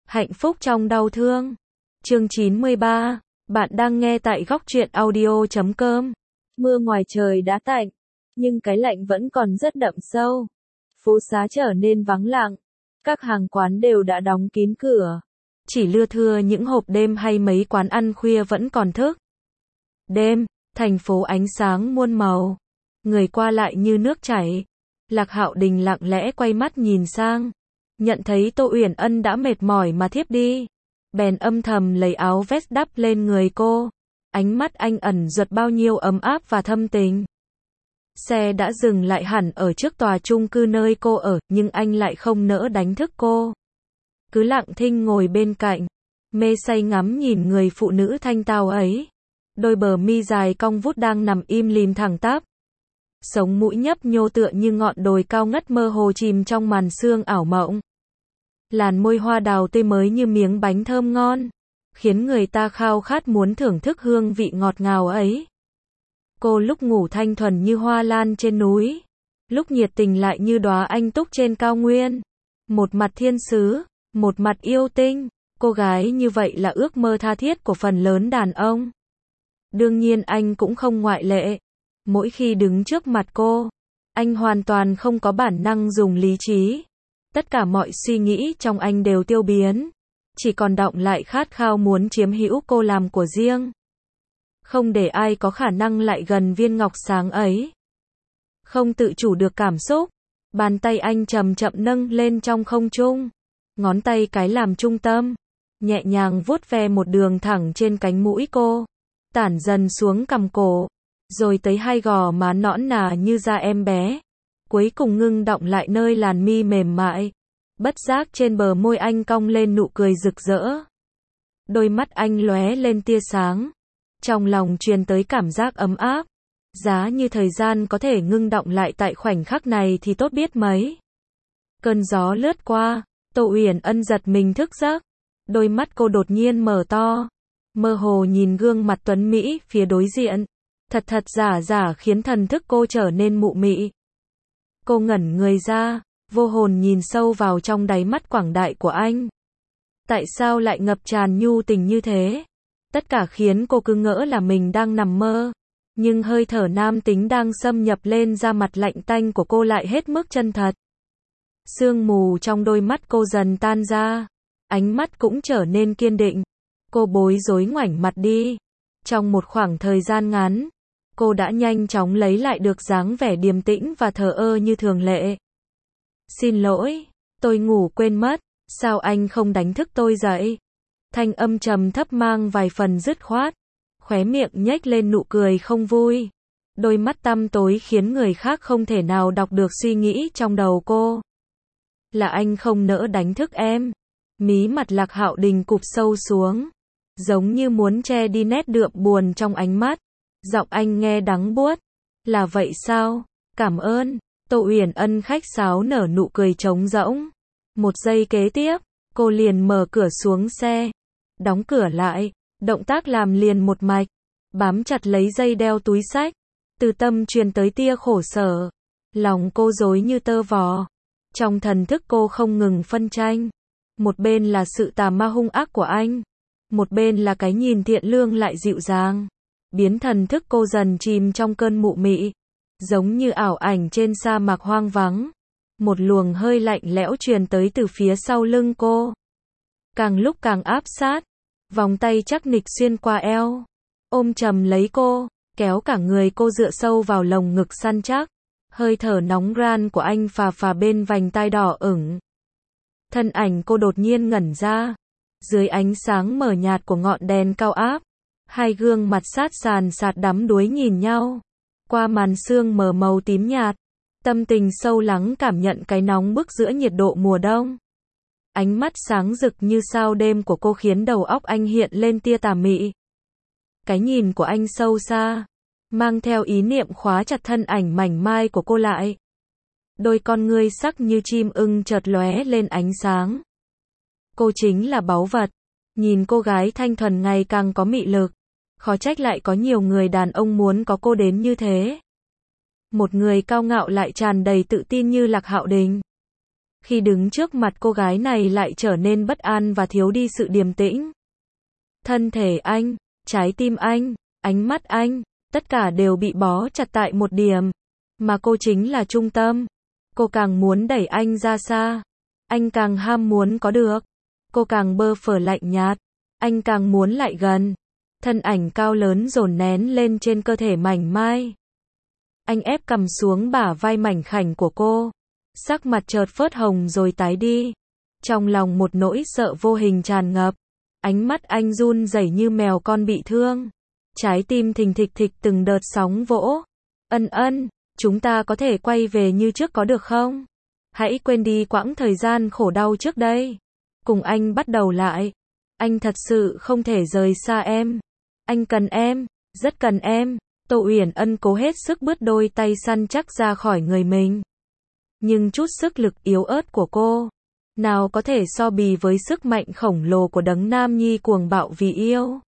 Hạnh phúc trong đau thương. Chương 93. Bạn đang nghe tại góc truyện audio.com. Mưa ngoài trời đã tạnh, nhưng cái lạnh vẫn còn rất đậm sâu. Phố xá trở nên vắng lặng. Các hàng quán đều đã đóng kín cửa. Chỉ lưa thưa những hộp đêm hay mấy quán ăn khuya vẫn còn thức. Đêm, thành phố ánh sáng muôn màu. Người qua lại như nước chảy. Lạc Hạo Đình lặng lẽ quay mắt nhìn sang. Nhận thấy Tô Uyển Ân đã mệt mỏi mà thiếp đi. Bèn âm thầm lấy áo vest đắp lên người cô. Ánh mắt anh ẩn dật bao nhiêu ấm áp và thâm tình. Xe đã dừng lại hẳn ở trước tòa chung cư nơi cô ở, nhưng anh lại không nỡ đánh thức cô. Cứ lặng thinh ngồi bên cạnh, mê say ngắm nhìn người phụ nữ thanh tao ấy. Đôi bờ mi dài cong vút đang nằm im lìm thẳng tắp. Sống mũi nhấp nhô tựa như ngọn đồi cao ngất mơ hồ chìm trong màn sương ảo mộng. Làn môi hoa đào tươi mới như miếng bánh thơm ngon, khiến người ta khao khát muốn thưởng thức hương vị ngọt ngào ấy. Cô lúc ngủ thanh thuần như hoa lan trên núi, lúc nhiệt tình lại như đóa anh túc trên cao nguyên. Một mặt thiên sứ, một mặt yêu tinh, cô gái như vậy là ước mơ tha thiết của phần lớn đàn ông. Đương nhiên anh cũng không ngoại lệ. Mỗi khi đứng trước mặt cô, anh hoàn toàn không có bản năng dùng lý trí. Tất cả mọi suy nghĩ trong anh đều tiêu biến, chỉ còn đọng lại khát khao muốn chiếm hữu cô làm của riêng. Không để ai có khả năng lại gần viên ngọc sáng ấy. Không tự chủ được cảm xúc, bàn tay anh chậm chậm nâng lên trong không trung, ngón tay cái làm trung tâm, nhẹ nhàng vuốt ve một đường thẳng trên cánh mũi cô, tản dần xuống cằm cổ, rồi tới hai gò má nõn nà như da em bé, cuối cùng ngưng đọng lại nơi làn mi mềm mại. Bất giác trên bờ môi anh cong lên nụ cười rực rỡ. Đôi mắt anh lóe lên tia sáng, trong lòng truyền tới cảm giác ấm áp. Giá như thời gian có thể ngưng đọng lại tại khoảnh khắc này thì tốt biết mấy. Cơn gió lướt qua, Tô Uyển Ân giật mình thức giấc. Đôi mắt cô đột nhiên mở to, mơ hồ nhìn gương mặt tuấn mỹ phía đối diện. Thật thật giả giả khiến thần thức cô trở nên mụ mị. Cô ngẩn người ra, vô hồn nhìn sâu vào trong đáy mắt quảng đại của anh. Tại sao lại ngập tràn nhu tình như thế? Tất cả khiến cô cứ ngỡ là mình đang nằm mơ. Nhưng hơi thở nam tính đang xâm nhập lên da mặt lạnh tanh của cô lại hết mức chân thật. Sương mù trong đôi mắt cô dần tan ra. Ánh mắt cũng trở nên kiên định. Cô bối rối ngoảnh mặt đi. Trong một khoảng thời gian ngắn, cô đã nhanh chóng lấy lại được dáng vẻ điềm tĩnh và thờ ơ như thường lệ. Xin lỗi, tôi ngủ quên mất, sao anh không đánh thức tôi dậy? Thanh âm trầm thấp mang vài phần dứt khoát, khóe miệng nhếch lên nụ cười không vui. Đôi mắt tăm tối khiến người khác không thể nào đọc được suy nghĩ trong đầu cô. Là anh không nỡ đánh thức em. Mí mặt Lạc Hạo Đình cụp sâu xuống, giống như muốn che đi nét đượm buồn trong ánh mắt. Giọng anh nghe đắng buốt. Là vậy sao? Cảm ơn. Tô Uyển Ân khách sáo nở nụ cười trống rỗng. Một giây kế tiếp, cô liền mở cửa xuống xe, đóng cửa lại, động tác làm liền một mạch, bám chặt lấy dây đeo túi xách. Từ tâm truyền tới tia khổ sở, lòng cô rối như tơ vò. Trong thần thức cô không ngừng phân tranh, một bên là sự tà ma hung ác của anh, một bên là cái nhìn thiện lương lại dịu dàng, biến thần thức cô dần chìm trong cơn mụ mị. Giống như ảo ảnh trên sa mạc hoang vắng. Một luồng hơi lạnh lẽo truyền tới từ phía sau lưng cô. Càng lúc càng áp sát. Vòng tay chắc nịch xuyên qua eo, ôm chầm lấy cô, kéo cả người cô dựa sâu vào lồng ngực săn chắc. Hơi thở nóng ran của anh phà phà bên vành tai đỏ ửng. Thân ảnh cô đột nhiên ngẩn ra. Dưới ánh sáng mờ nhạt của ngọn đèn cao áp, hai gương mặt sát sàn sạt đắm đuối nhìn nhau. Qua màn sương mờ màu tím nhạt, tâm tình sâu lắng cảm nhận cái nóng bức giữa nhiệt độ mùa đông. Ánh mắt sáng rực như sao đêm của cô khiến đầu óc anh hiện lên tia tà mị. Cái nhìn của anh sâu xa, mang theo ý niệm khóa chặt thân ảnh mảnh mai của cô lại. Đôi con ngươi sắc như chim ưng chợt lóe lên ánh sáng. Cô chính là báu vật. Nhìn cô gái thanh thuần ngày càng có mị lực. Khó trách lại có nhiều người đàn ông muốn có cô đến như thế. Một người cao ngạo lại tràn đầy tự tin như Lạc Hạo Đình. Khi đứng trước mặt cô gái này lại trở nên bất an và thiếu đi sự điềm tĩnh. Thân thể anh, trái tim anh, ánh mắt anh, tất cả đều bị bó chặt tại một điểm. Mà cô chính là trung tâm. Cô càng muốn đẩy anh ra xa. Anh càng ham muốn có được. Cô càng bơ phờ lạnh nhạt. Anh càng muốn lại gần. Thân ảnh cao lớn dồn nén lên trên cơ thể mảnh mai. Anh ép cằm xuống bả vai mảnh khảnh của cô. Sắc mặt chợt phớt hồng rồi tái đi. Trong lòng một nỗi sợ vô hình tràn ngập. Ánh mắt anh run rẩy như mèo con bị thương. Trái tim thình thịch thịch từng đợt sóng vỗ. Ân, chúng ta có thể quay về như trước có được không? Hãy quên đi quãng thời gian khổ đau trước đây. Cùng anh bắt đầu lại. Anh thật sự không thể rời xa em. Anh cần em, rất cần em. Tô Uyển Ân cố hết sức bứt đôi tay săn chắc ra khỏi người mình. Nhưng chút sức lực yếu ớt của cô, nào có thể so bì với sức mạnh khổng lồ của đấng nam nhi cuồng bạo vì yêu.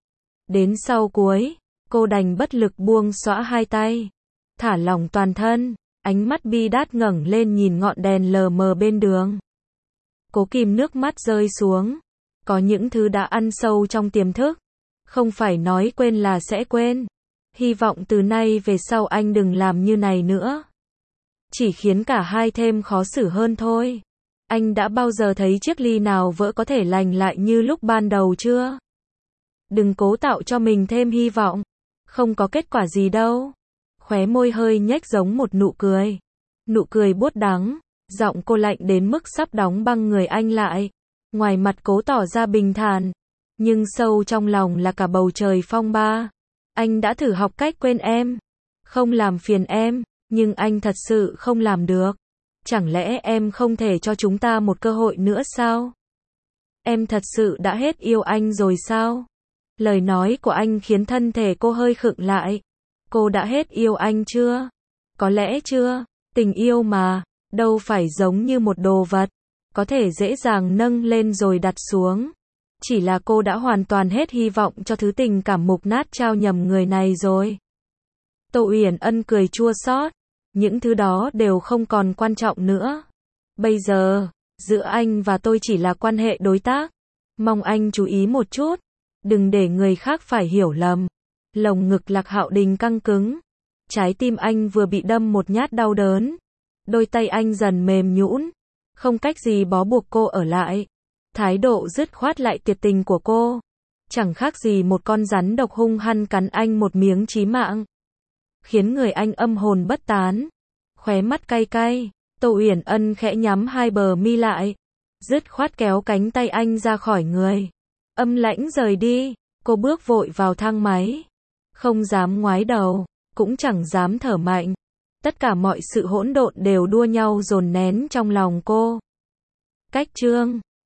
Đến sau cuối, cô đành bất lực buông xõa hai tay, thả lỏng toàn thân, ánh mắt bi đát ngẩng lên nhìn ngọn đèn lờ mờ bên đường. Cố kìm nước mắt rơi xuống. Có những thứ đã ăn sâu trong tiềm thức. Không phải nói quên là sẽ quên. Hy vọng từ nay về sau anh đừng làm như này nữa. Chỉ khiến cả hai thêm khó xử hơn thôi. Anh đã bao giờ thấy chiếc ly nào vỡ có thể lành lại như lúc ban đầu chưa? Đừng cố tạo cho mình thêm hy vọng. Không có kết quả gì đâu. Khóe môi hơi nhếch giống một nụ cười. Nụ cười buốt đắng. Giọng cô lạnh đến mức sắp đóng băng người anh lại. Ngoài mặt cố tỏ ra bình thản. Nhưng sâu trong lòng là cả bầu trời phong ba. Anh đã thử học cách quên em. Không làm phiền em. Nhưng anh thật sự không làm được. Chẳng lẽ em không thể cho chúng ta một cơ hội nữa sao? Em thật sự đã hết yêu anh rồi sao? Lời nói của anh khiến thân thể cô hơi khựng lại. Cô đã hết yêu anh chưa? Có lẽ chưa. Tình yêu mà, đâu phải giống như một đồ vật. Có thể dễ dàng nâng lên rồi đặt xuống. Chỉ là cô đã hoàn toàn hết hy vọng cho thứ tình cảm mục nát trao nhầm người này rồi. Tô Uyển Ân cười chua xót. Những thứ đó đều không còn quan trọng nữa. Bây giờ, giữa anh và tôi chỉ là quan hệ đối tác. Mong anh chú ý một chút. Đừng để người khác phải hiểu lầm. Lồng ngực Lạc Hạo Đình căng cứng. Trái tim anh vừa bị đâm một nhát đau đớn. Đôi tay anh dần mềm nhũn. Không cách gì bó buộc cô ở lại. Thái độ dứt khoát lại tuyệt tình của cô. Chẳng khác gì một con rắn độc hung hăng cắn anh một miếng chí mạng. Khiến người anh âm hồn bất tán. Khóe mắt cay cay. Tô Uyển Ân khẽ nhắm hai bờ mi lại. Dứt khoát kéo cánh tay anh ra khỏi người. Âm lãnh rời đi. Cô bước vội vào thang máy. Không dám ngoái đầu. Cũng chẳng dám thở mạnh. Tất cả mọi sự hỗn độn đều đua nhau dồn nén trong lòng cô. Cách chương